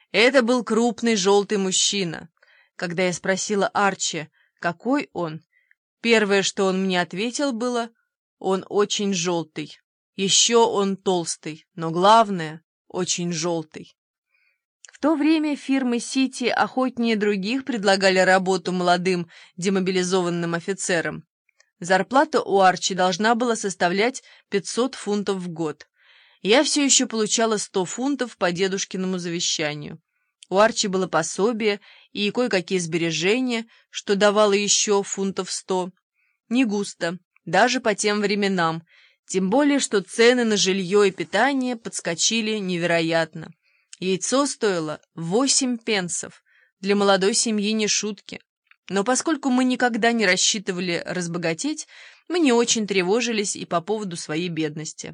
Это был крупный желтый мужчина. Когда я спросила Арчи, какой он, первое, что он мне ответил, было: он очень желтый. Еще он толстый, но главное — очень желтый. В то время фирмы «Сити» охотнее других предлагали работу молодым демобилизованным офицерам. Зарплата у Арчи должна была составлять 500 фунтов в год. Я все еще получала 100 фунтов по дедушкиному завещанию. У Арчи было пособие и кое-какие сбережения, что давало еще фунтов 100. Не густо, даже по тем временам, тем более, что цены на жилье и питание подскочили невероятно. Яйцо стоило 8 пенсов. Для молодой семьи не шутки. Но поскольку мы никогда не рассчитывали разбогатеть, мы не очень тревожились и по поводу своей бедности.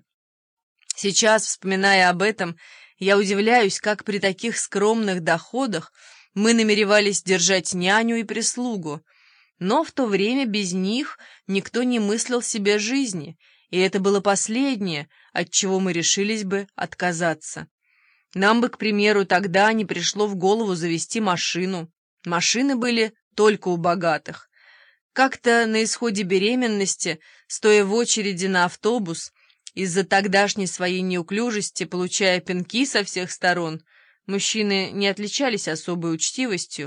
Сейчас, вспоминая об этом, я удивляюсь, как при таких скромных доходах мы намеревались держать няню и прислугу. Но в то время без них никто не мыслил себе жизни, и это было последнее, от чего мы решились бы отказаться. Нам бы, к примеру, тогда не пришло в голову завести машину. Машины были только у богатых. Как-то на исходе беременности, стоя в очереди на автобус, из-за тогдашней своей неуклюжести, получая пинки со всех сторон, мужчины не отличались особой учтивостью,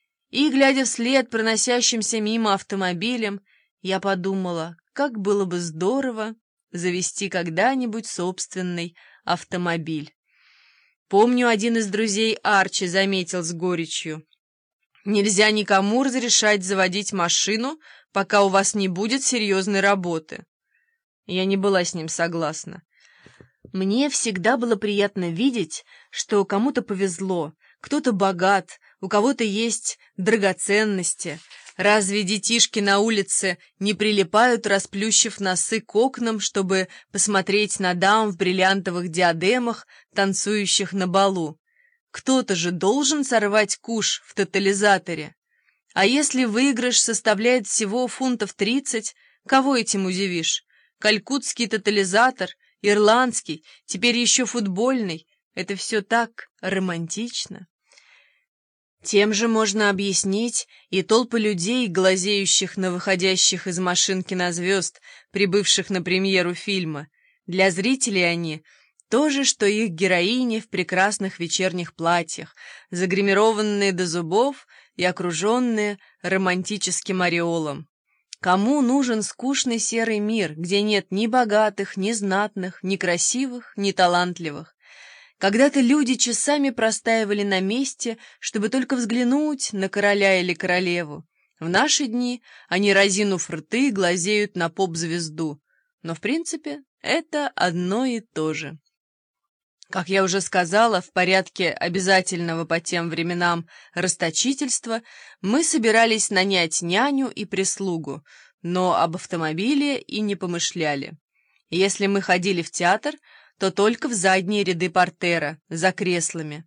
и, глядя вслед проносящимся мимо автомобилем, я подумала, как было бы здорово завести когда-нибудь собственный автомобиль. Помню, один из друзей Арчи заметил с горечью: «Нельзя никому разрешать заводить машину, пока у вас не будет серьезной работы». Я не была с ним согласна. Мне всегда было приятно видеть, что кому-то повезло, кто-то богат, у кого-то есть драгоценности. Разве детишки на улице не прилипают, расплющив носы к окнам, чтобы посмотреть на дам в бриллиантовых диадемах, танцующих на балу? Кто-то же должен сорвать куш в тотализаторе. А если выигрыш составляет всего фунтов 30, кого этим удивишь? Калькутский тотализатор, ирландский, теперь еще футбольный — это все так романтично. Тем же можно объяснить и толпы людей, глазеющих на выходящих из машин кинозвезд, прибывших на премьеру фильма. Для зрителей они — то же, что их героини в прекрасных вечерних платьях, загримированные до зубов и окруженные романтическим ореолом. Кому нужен скучный серый мир, где нет ни богатых, ни знатных, ни красивых, ни талантливых? Когда-то люди часами простаивали на месте, чтобы только взглянуть на короля или королеву. В наши дни они, разинув рты, глазеют на поп-звезду. Но, в принципе, это одно и то же. Как я уже сказала, в порядке обязательного по тем временам расточительства мы собирались нанять няню и прислугу, но об автомобиле и не помышляли. Если мы ходили в театр, то только в задние ряды портера, за креслами.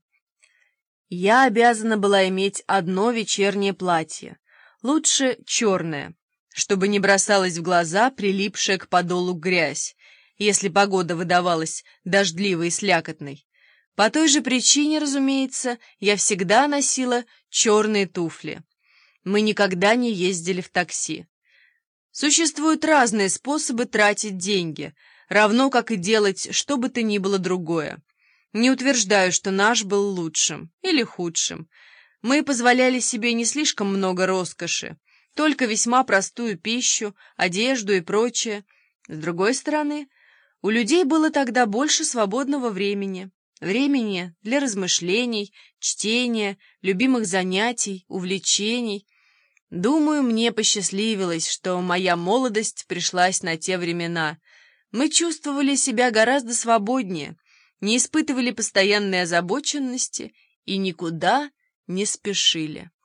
Я обязана была иметь одно вечернее платье, лучше черное, чтобы не бросалась в глаза прилипшая к подолу грязь, если погода выдавалась дождливой и слякотной. По той же причине, разумеется, я всегда носила черные туфли. Мы никогда не ездили в такси. Существуют разные способы тратить деньги, равно как и делать что бы то ни было другое. Не утверждаю, что наш был лучшим или худшим. Мы позволяли себе не слишком много роскоши, только весьма простую пищу, одежду и прочее. С другой стороны, у людей было тогда больше свободного времени. Времени для размышлений, чтения, любимых занятий, увлечений. Думаю, мне посчастливилось, что моя молодость пришлась на те времена. Мы чувствовали себя гораздо свободнее, не испытывали постоянной озабоченности и никуда не спешили.